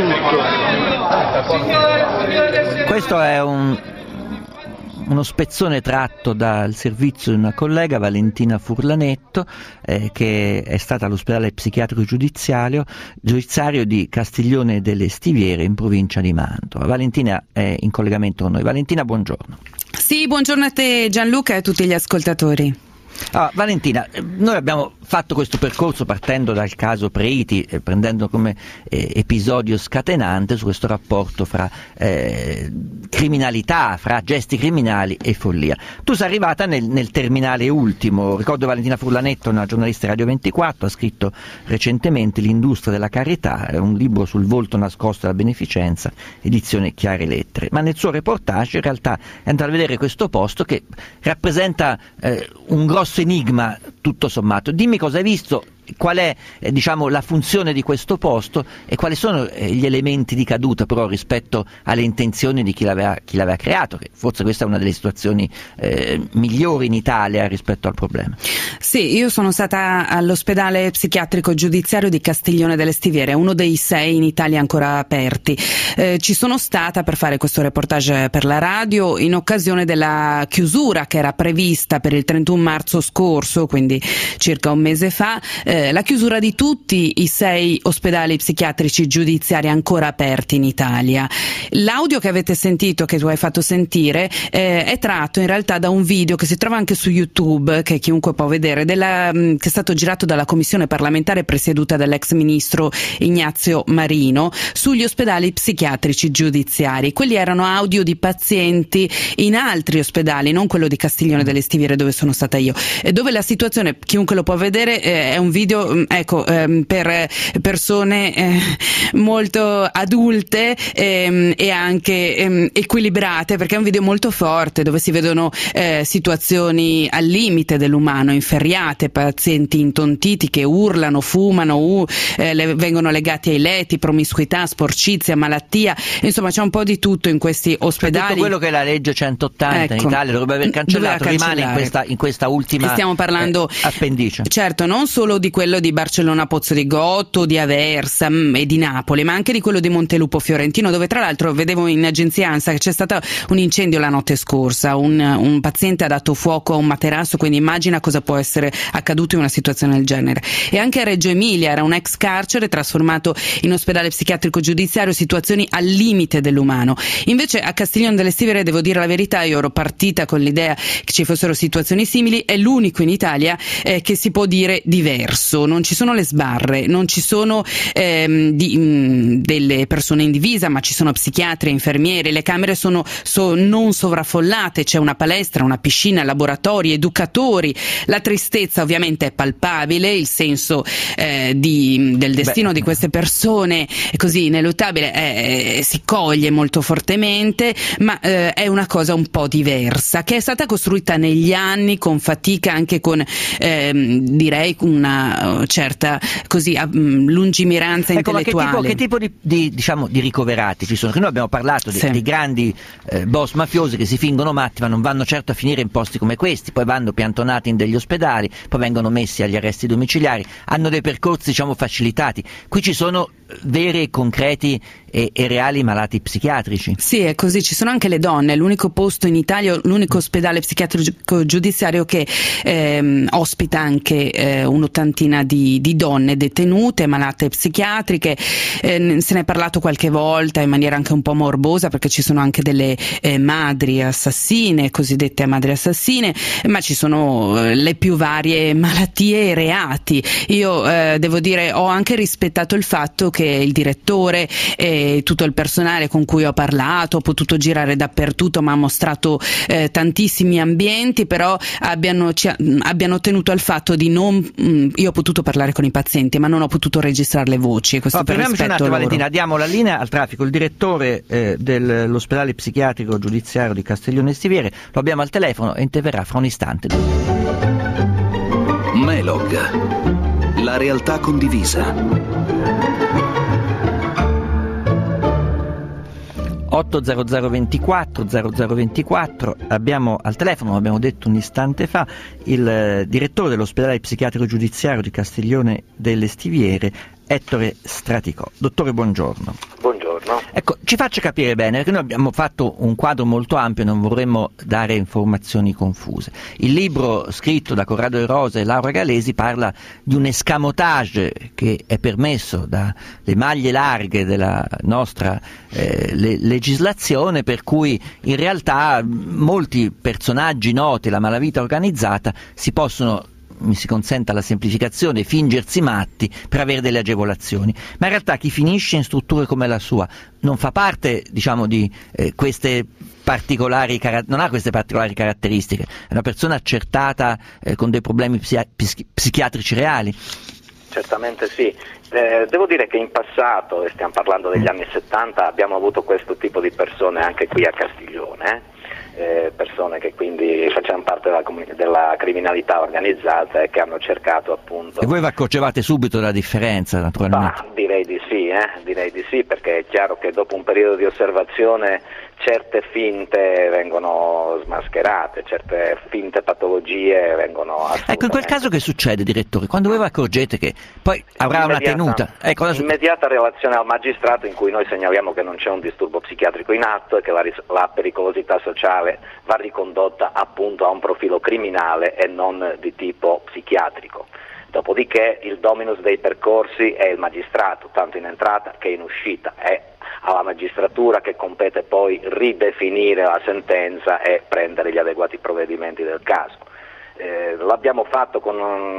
tutto. Questo è un, uno spezzone tratto dal servizio di una collega, Valentina Furlanetto, eh, che è stata all'ospedale psichiatrico giudiziario, giudiziario di Castiglione delle Stiviere in provincia di Mantova. Valentina è in collegamento con noi. Valentina, buongiorno. Sì, buongiorno a te Gianluca e a tutti gli ascoltatori. Ah, Valentina, noi abbiamo fatto questo percorso partendo dal caso Preiti, eh, prendendo come eh, episodio scatenante su questo rapporto fra eh, criminalità, fra gesti criminali e follia. Tu sei arrivata nel, nel terminale ultimo. Ricordo Valentina Furlanetto, una giornalista di Radio ventiquattro, ha scritto recentemente L'industria della carità, è un libro sul volto nascosto della beneficenza, edizione Chiare Lettere. Ma nel suo reportage in realtà è andato a vedere questo posto che rappresenta eh, un grosso enigma tutto sommato. Dimmi cosa hai visto, qual è eh, diciamo la funzione di questo posto e quali sono eh, gli elementi di caduta però rispetto alle intenzioni di chi l'aveva, chi l'aveva creato, che forse questa è una delle situazioni eh, migliori in Italia rispetto al problema. Sì, io sono stata all'ospedale psichiatrico giudiziario di Castiglione delle Stiviere, uno dei sei in Italia ancora aperti. Eh, ci sono stata per fare questo reportage per la radio in occasione della chiusura che era prevista per il trentuno marzo scorso, quindi circa un mese fa, eh, eh, la chiusura di tutti i sei ospedali psichiatrici giudiziari ancora aperti in Italia. L'audio che avete sentito, che tu hai fatto sentire, eh, è tratto in realtà da un video che si trova anche su YouTube, che chiunque può vedere, della, che è stato girato dalla commissione parlamentare presieduta dall'ex ministro Ignazio Marino sugli ospedali psichiatrici giudiziari. Quelli erano audio di pazienti in altri ospedali, non quello di Castiglione delle Stiviere dove sono stata io, dove la situazione, chiunque lo può vedere, eh, è un video ecco eh, per persone eh, molto adulte eh, e anche eh, equilibrate, perché è un video molto forte dove si vedono eh, situazioni al limite dell'umano, inferriate, pazienti intontiti che urlano, fumano, uh, eh, le, vengono legati ai letti, promiscuità, sporcizia, malattia, insomma c'è un po' di tutto in questi ospedali. Tutto quello che la legge centottanta ecco, in Italia dovrebbe aver cancellato rimane in questa, in questa ultima stiamo parlando eh, appendice. Certo, non solo di quello di Barcellona Pozzo di Gotto, di Aversa mh, e di Napoli, ma anche di quello di Montelupo Fiorentino, dove tra l'altro vedevo in agenzia ANSA che c'è stato un incendio la notte scorsa, un, un paziente ha dato fuoco a un materasso, quindi immagina cosa può essere accaduto in una situazione del genere. E anche a Reggio Emilia era un ex carcere trasformato in ospedale psichiatrico giudiziario, situazioni al limite dell'umano. Invece a Castiglione delle Stiviere, devo dire la verità, io ero partita con l'idea che ci fossero situazioni simili, è l'unico in Italia eh, che si può dire diverso, non ci sono le sbarre, non ci sono ehm, di, mh, delle persone in divisa, ma ci sono psichiatri, infermieri, le camere sono so, non sovraffollate, c'è una palestra, una piscina, laboratori, educatori, la tristezza ovviamente è palpabile, il senso eh, di, del destino Beh. di queste persone è così ineluttabile, eh, si coglie molto fortemente, ma eh, è una cosa un po' diversa, che è stata costruita negli anni con fatica, anche con ehm, direi una certa così um, lungimiranza ecco, intellettuale. Ma che tipo, che tipo di, di, diciamo, di ricoverati ci sono? Che noi abbiamo parlato di, sì. di grandi eh, boss mafiosi che si fingono matti, ma non vanno certo a finire in posti come questi, poi vanno piantonati in degli ospedali, poi vengono messi agli arresti domiciliari, hanno dei percorsi diciamo facilitati. Qui ci sono veri e concreti e, e reali malati psichiatrici. Sì, è così, ci sono anche le donne, l'unico posto in Italia, l'unico ospedale psichiatrico giudiziario che ehm, ospita anche eh, un'ottantina di, di donne detenute, malate psichiatriche, eh, se ne è parlato qualche volta in maniera anche un po' morbosa, perché ci sono anche delle eh, madri assassine, cosiddette madri assassine, ma ci sono eh, le più varie malattie e reati. Io eh, devo dire, ho anche rispettato il fatto che il direttore e tutto il personale con cui ho parlato, ho potuto girare dappertutto, ma ha mostrato eh, tantissimi ambienti, però abbiano, ci, abbiano tenuto al fatto di non mh, io ho potuto parlare con i pazienti, ma non ho potuto registrare le voci. Questo no, per rispetto un attimo, loro. Valentina, diamo la linea al traffico. Il direttore eh, dell'ospedale psichiatrico giudiziario di Castiglione Stiviere lo abbiamo al telefono e interverrà fra un istante. Melog, la realtà condivisa. otto zero zero ventiquattro zero zero ventiquattro, abbiamo al telefono, abbiamo detto un istante fa, il eh, direttore dell'ospedale psichiatrico giudiziario di Castiglione delle Stiviere, Ettore Straticò. Dottore, buongiorno. Buongiorno. Ecco, ci faccia capire bene, perché noi abbiamo fatto un quadro molto ampio e non vorremmo dare informazioni confuse. Il libro scritto da Corrado De Rosa e Laura Galesi parla di un escamotage che è permesso dalle maglie larghe della nostra eh, le, legislazione, per cui in realtà molti personaggi noti, la malavita organizzata, si possono, mi si consenta la semplificazione, fingersi matti per avere delle agevolazioni, ma in realtà chi finisce in strutture come la sua non fa parte, diciamo, di eh, queste particolari, non ha queste particolari caratteristiche, è una persona accertata eh, con dei problemi psi- psichi- psichiatrici reali. Certamente sì, eh, devo dire che in passato, e stiamo parlando degli anni settanta, abbiamo avuto questo tipo di persone anche qui a Castiglione, eh, persone che quindi facevano parte della, comun- della criminalità organizzata e che hanno cercato appunto... E voi vi accorgevate subito della differenza, naturalmente? Bah, direi di sì, eh? direi di sì, perché è chiaro che dopo un periodo di osservazione certe finte vengono smascherate, certe finte patologie vengono assolutamente... Ecco, in quel caso che succede, direttore? Quando voi vi accorgete che poi avrà una tenuta... Eh, cosa immediata relazione al magistrato, in cui noi segnaliamo che non c'è un disturbo psichiatrico in atto e che la, ris- la pericolosità sociale va ricondotta appunto a un profilo criminale e non di tipo psichiatrico. Dopodiché il dominus dei percorsi è il magistrato, tanto in entrata che in uscita, è alla magistratura che compete poi ridefinire la sentenza e prendere gli adeguati provvedimenti del caso. Eh, l'abbiamo fatto con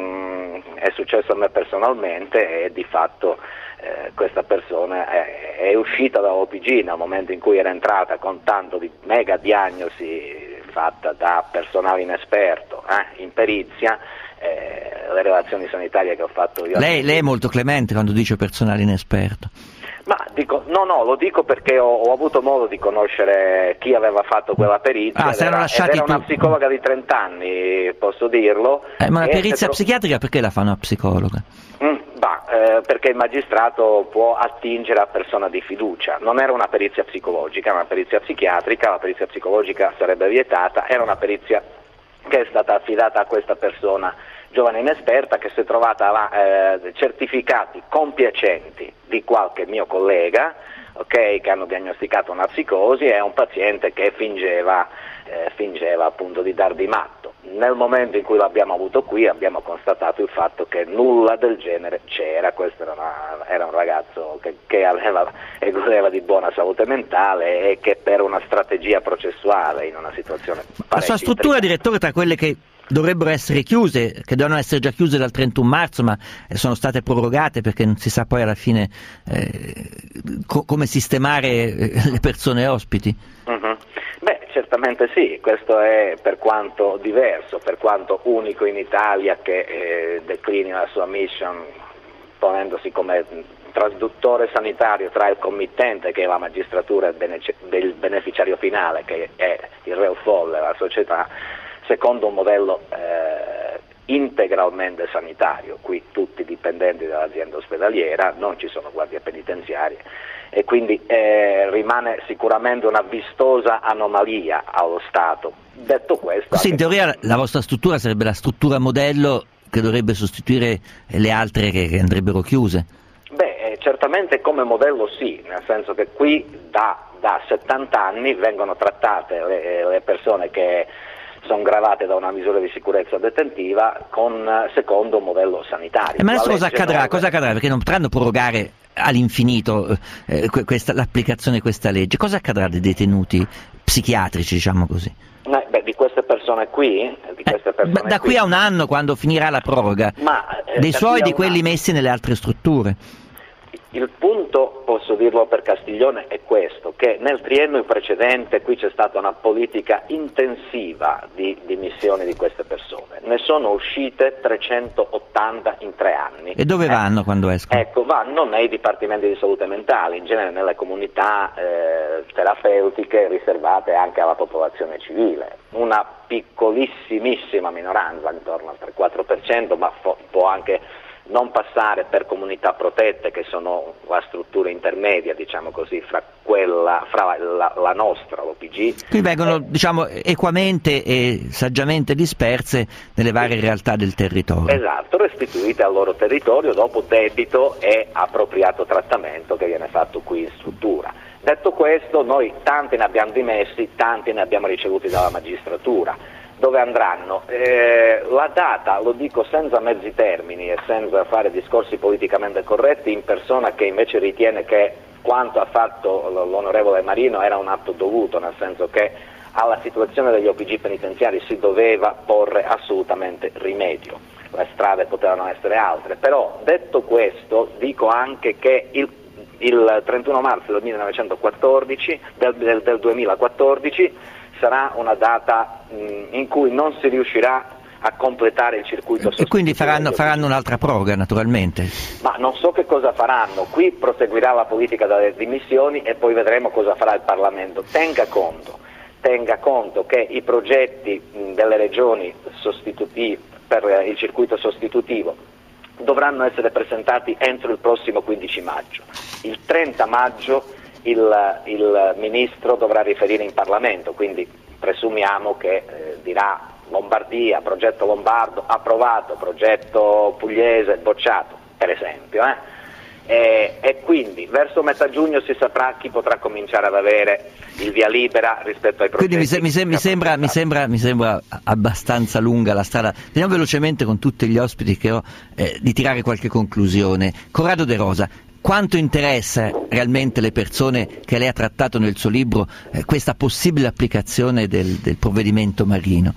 un, è successo a me personalmente e di fatto eh, questa persona è, è uscita dall'O P G nel momento in cui era entrata con tanto di mega diagnosi fatta da personale inesperto eh, in perizia. Eh, le relazioni sanitarie che ho fatto io. Lei, lei è molto clemente quando dice personale inesperto. Ma dico, no, no, lo dico perché ho, ho avuto modo di conoscere chi aveva fatto quella perizia. Ah, ed era, ed era una tu... psicologa di trenta anni, posso dirlo. Eh, ma la perizia tro... psichiatrica perché la fa una psicologa? Mm, bah, eh, perché il magistrato può attingere a persona di fiducia. Non era una perizia psicologica, era una perizia psichiatrica, la perizia psicologica sarebbe vietata, era una perizia che è stata affidata a questa persona giovane inesperta che si è trovata eh, certificati compiacenti di qualche mio collega, okay, che hanno diagnosticato una psicosi e un paziente che fingeva, eh, fingeva appunto di dar di matto. Nel momento in cui l'abbiamo avuto qui abbiamo constatato il fatto che nulla del genere c'era, questo era, una, era un ragazzo che, che aveva e godeva di buona salute mentale e che per una strategia processuale in una situazione la sua struttura, direttore, tra quelle che dovrebbero essere chiuse, che dovevano essere già chiuse dal trentuno marzo, ma sono state prorogate perché non si sa poi alla fine eh, co- come sistemare le persone ospiti. Uh-huh. Beh, certamente sì, questo è per quanto diverso, per quanto unico in Italia che eh, declini la sua mission ponendosi come trasduttore sanitario tra il committente, che è la magistratura, e il, bene- il beneficiario finale, che è il reo folle, la società, secondo un modello eh, integralmente sanitario. Qui tutti dipendenti dall'azienda ospedaliera, non ci sono guardie penitenziarie e quindi eh, rimane sicuramente una vistosa anomalia allo Stato. Detto questo, sì, in teoria la vostra struttura sarebbe la struttura modello che dovrebbe sostituire le altre che, che andrebbero chiuse. Beh, eh, certamente come modello sì, nel senso che qui da, da settanta anni vengono trattate le, le persone che sono gravate da una misura di sicurezza detentiva con secondo un modello sanitario. E ma adesso cosa accadrà? nuove... cosa accadrà? Perché non potranno prorogare all'infinito eh, questa, l'applicazione di questa legge. Cosa accadrà dei detenuti psichiatrici, diciamo così? Eh, beh, di queste persone qui, di queste persone eh, da qui, qui a un anno, quando finirà la proroga, ma, eh, dei suoi e di quelli anno. messi nelle altre strutture. Il punto, posso dirlo per Castiglione, è questo, che nel triennio precedente qui c'è stata una politica intensiva di dimissioni di queste persone, ne sono uscite trecentottanta in tre anni. E dove eh, vanno quando escono? Ecco, vanno nei dipartimenti di salute mentale, in genere nelle comunità eh, terapeutiche riservate anche alla popolazione civile, una piccolissimissima minoranza, intorno al tre quattro per cento, ma fo- può anche non passare per comunità protette, che sono la struttura intermedia, diciamo così, fra quella, fra la, la nostra, l'O P G. Qui vengono, eh, diciamo, equamente e saggiamente disperse nelle varie realtà del territorio. Esatto, restituite al loro territorio dopo debito e appropriato trattamento che viene fatto qui in struttura. Detto questo, noi tanti ne abbiamo dimessi, tanti ne abbiamo ricevuti dalla magistratura. Dove andranno? Eh, la data, lo dico senza mezzi termini e senza fare discorsi politicamente corretti, in persona che invece ritiene che quanto ha fatto l'onorevole Marino era un atto dovuto, nel senso che alla situazione degli O P G penitenziari si doveva porre assolutamente rimedio. Le strade potevano essere altre, però detto questo dico anche che il, il trentuno marzo del millenovecentoquattordici, del, del, del duemilaquattordici, sarà una data mh, in cui non si riuscirà a completare il circuito sostitutivo. E quindi faranno, faranno un'altra proroga, naturalmente. Ma non so che cosa faranno. Qui proseguirà la politica delle dimissioni e poi vedremo cosa farà il Parlamento. Tenga conto, tenga conto che i progetti mh, delle regioni sostitutivi per eh, il circuito sostitutivo dovranno essere presentati entro il prossimo quindici maggio. Il trenta maggio Il, il Ministro dovrà riferire in Parlamento, quindi presumiamo che eh, dirà Lombardia, progetto Lombardo approvato, progetto Pugliese bocciato, per esempio. Eh? E, e quindi verso metà giugno si saprà chi potrà cominciare ad avere il via libera rispetto ai progetti. Quindi mi, se, mi, se, mi, sembra, mi, sembra, mi sembra abbastanza lunga la strada. Vediamo velocemente con tutti gli ospiti che ho eh, di tirare qualche conclusione. Corrado De Rosa, quanto interessa realmente le persone che lei ha trattato nel suo libro eh, questa possibile applicazione del, del provvedimento Marino?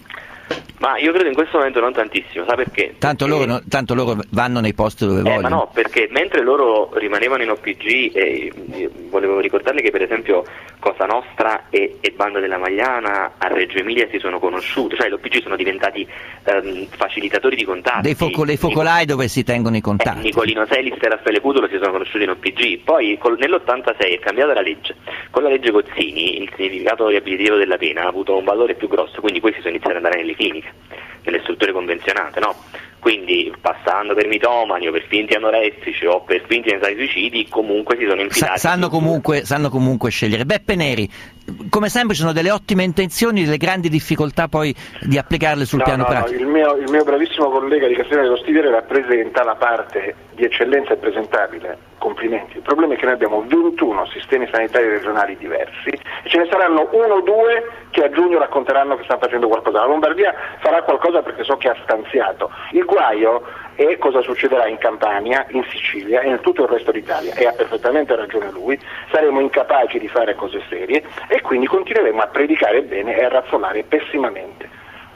Ma io credo in questo momento non tantissimo, sa perché? Tanto, perché... loro, no, tanto loro vanno nei posti dove eh, vogliono. Ma no, perché mentre loro rimanevano in O P G, eh, volevo ricordarle che per esempio Cosa Nostra e, e Banda della Magliana a Reggio Emilia si sono conosciuti, cioè l'O P G sono diventati ehm, facilitatori di contatti. Dei foco, dei focolai Nic- dove si tengono i contatti. Eh, Nicolino Selis e Raffaele Cutolo si sono conosciuti in O P G, poi col, nell'ottantasei è cambiata la legge. Con la legge Gozzini il significato riabilitativo della pena ha avuto un valore più grosso, quindi poi si sono iniziati ad andare nelle cliniche, nelle strutture convenzionate, no? Quindi passando per mitomani o per finti anorettici o per finti tentati suicidi, comunque si sono infilati. Sa- sanno, comunque, sanno comunque scegliere. Beppe Neri, come sempre ci sono delle ottime intenzioni, delle grandi difficoltà poi di applicarle sul no, piano no, pratico. No, il, mio, il mio bravissimo collega di Castiglione dello Stiviere rappresenta la parte di eccellenza impresentabile, complimenti. Il problema è che noi abbiamo ventuno sistemi sanitari regionali diversi e ce ne saranno uno o due che a giugno racconteranno che stanno facendo qualcosa. La Lombardia farà qualcosa perché so che ha stanziato. Il guaio è cosa succederà in Campania, in Sicilia e in tutto il resto d'Italia, e ha perfettamente ragione lui. Saremo incapaci di fare cose serie e quindi continueremo a predicare bene e a razzolare pessimamente.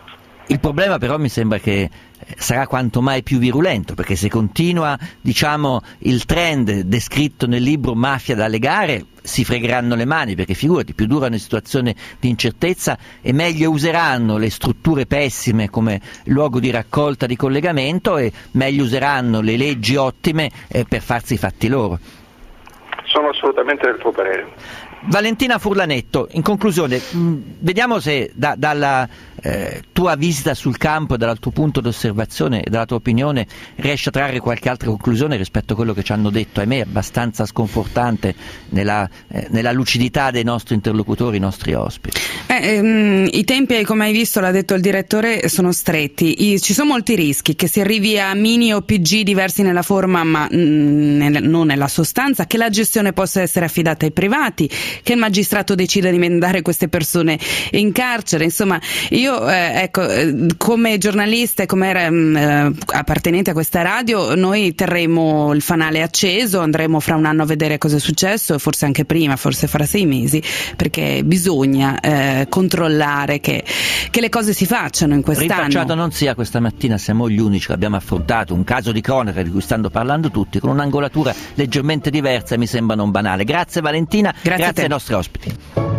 Il problema però mi sembra che sarà quanto mai più virulento, perché se continua, diciamo, il trend descritto nel libro Mafia da legare, si fregheranno le mani, perché figurati, più dura una situazione di incertezza e meglio useranno le strutture pessime come luogo di raccolta, di collegamento, e meglio useranno le leggi ottime eh, per farsi i fatti loro. Sono assolutamente del tuo parere. Valentina Furlanetto, in conclusione, mh, vediamo se da, dalla eh, tua visita sul campo, dal tuo punto d'osservazione e dalla tua opinione riesci a trarre qualche altra conclusione rispetto a quello che ci hanno detto, ahimè abbastanza sconfortante nella, eh, nella lucidità dei nostri interlocutori, i nostri ospiti. Eh, ehm, I tempi, come hai visto, l'ha detto il direttore, sono stretti. I, ci sono molti rischi che si arrivi a mini O P G diversi nella forma ma mh, nel, non nella sostanza, che la gestione possa essere affidata ai privati, che il magistrato decida di mandare queste persone in carcere. Insomma, io eh, ecco, eh, come giornalista e come eh, appartenente a questa radio, noi terremo il fanale acceso, andremo fra un anno a vedere cosa è successo, forse anche prima, forse fra sei mesi, perché bisogna eh, controllare che, che le cose si facciano in quest'anno. Rinfacciato non sia, questa mattina siamo gli unici che abbiamo affrontato un caso di cronaca di cui stanno parlando tutti, con un'angolatura leggermente diversa e mi sembra non banale. Grazie Valentina, grazie, grazie ai nostri ospiti.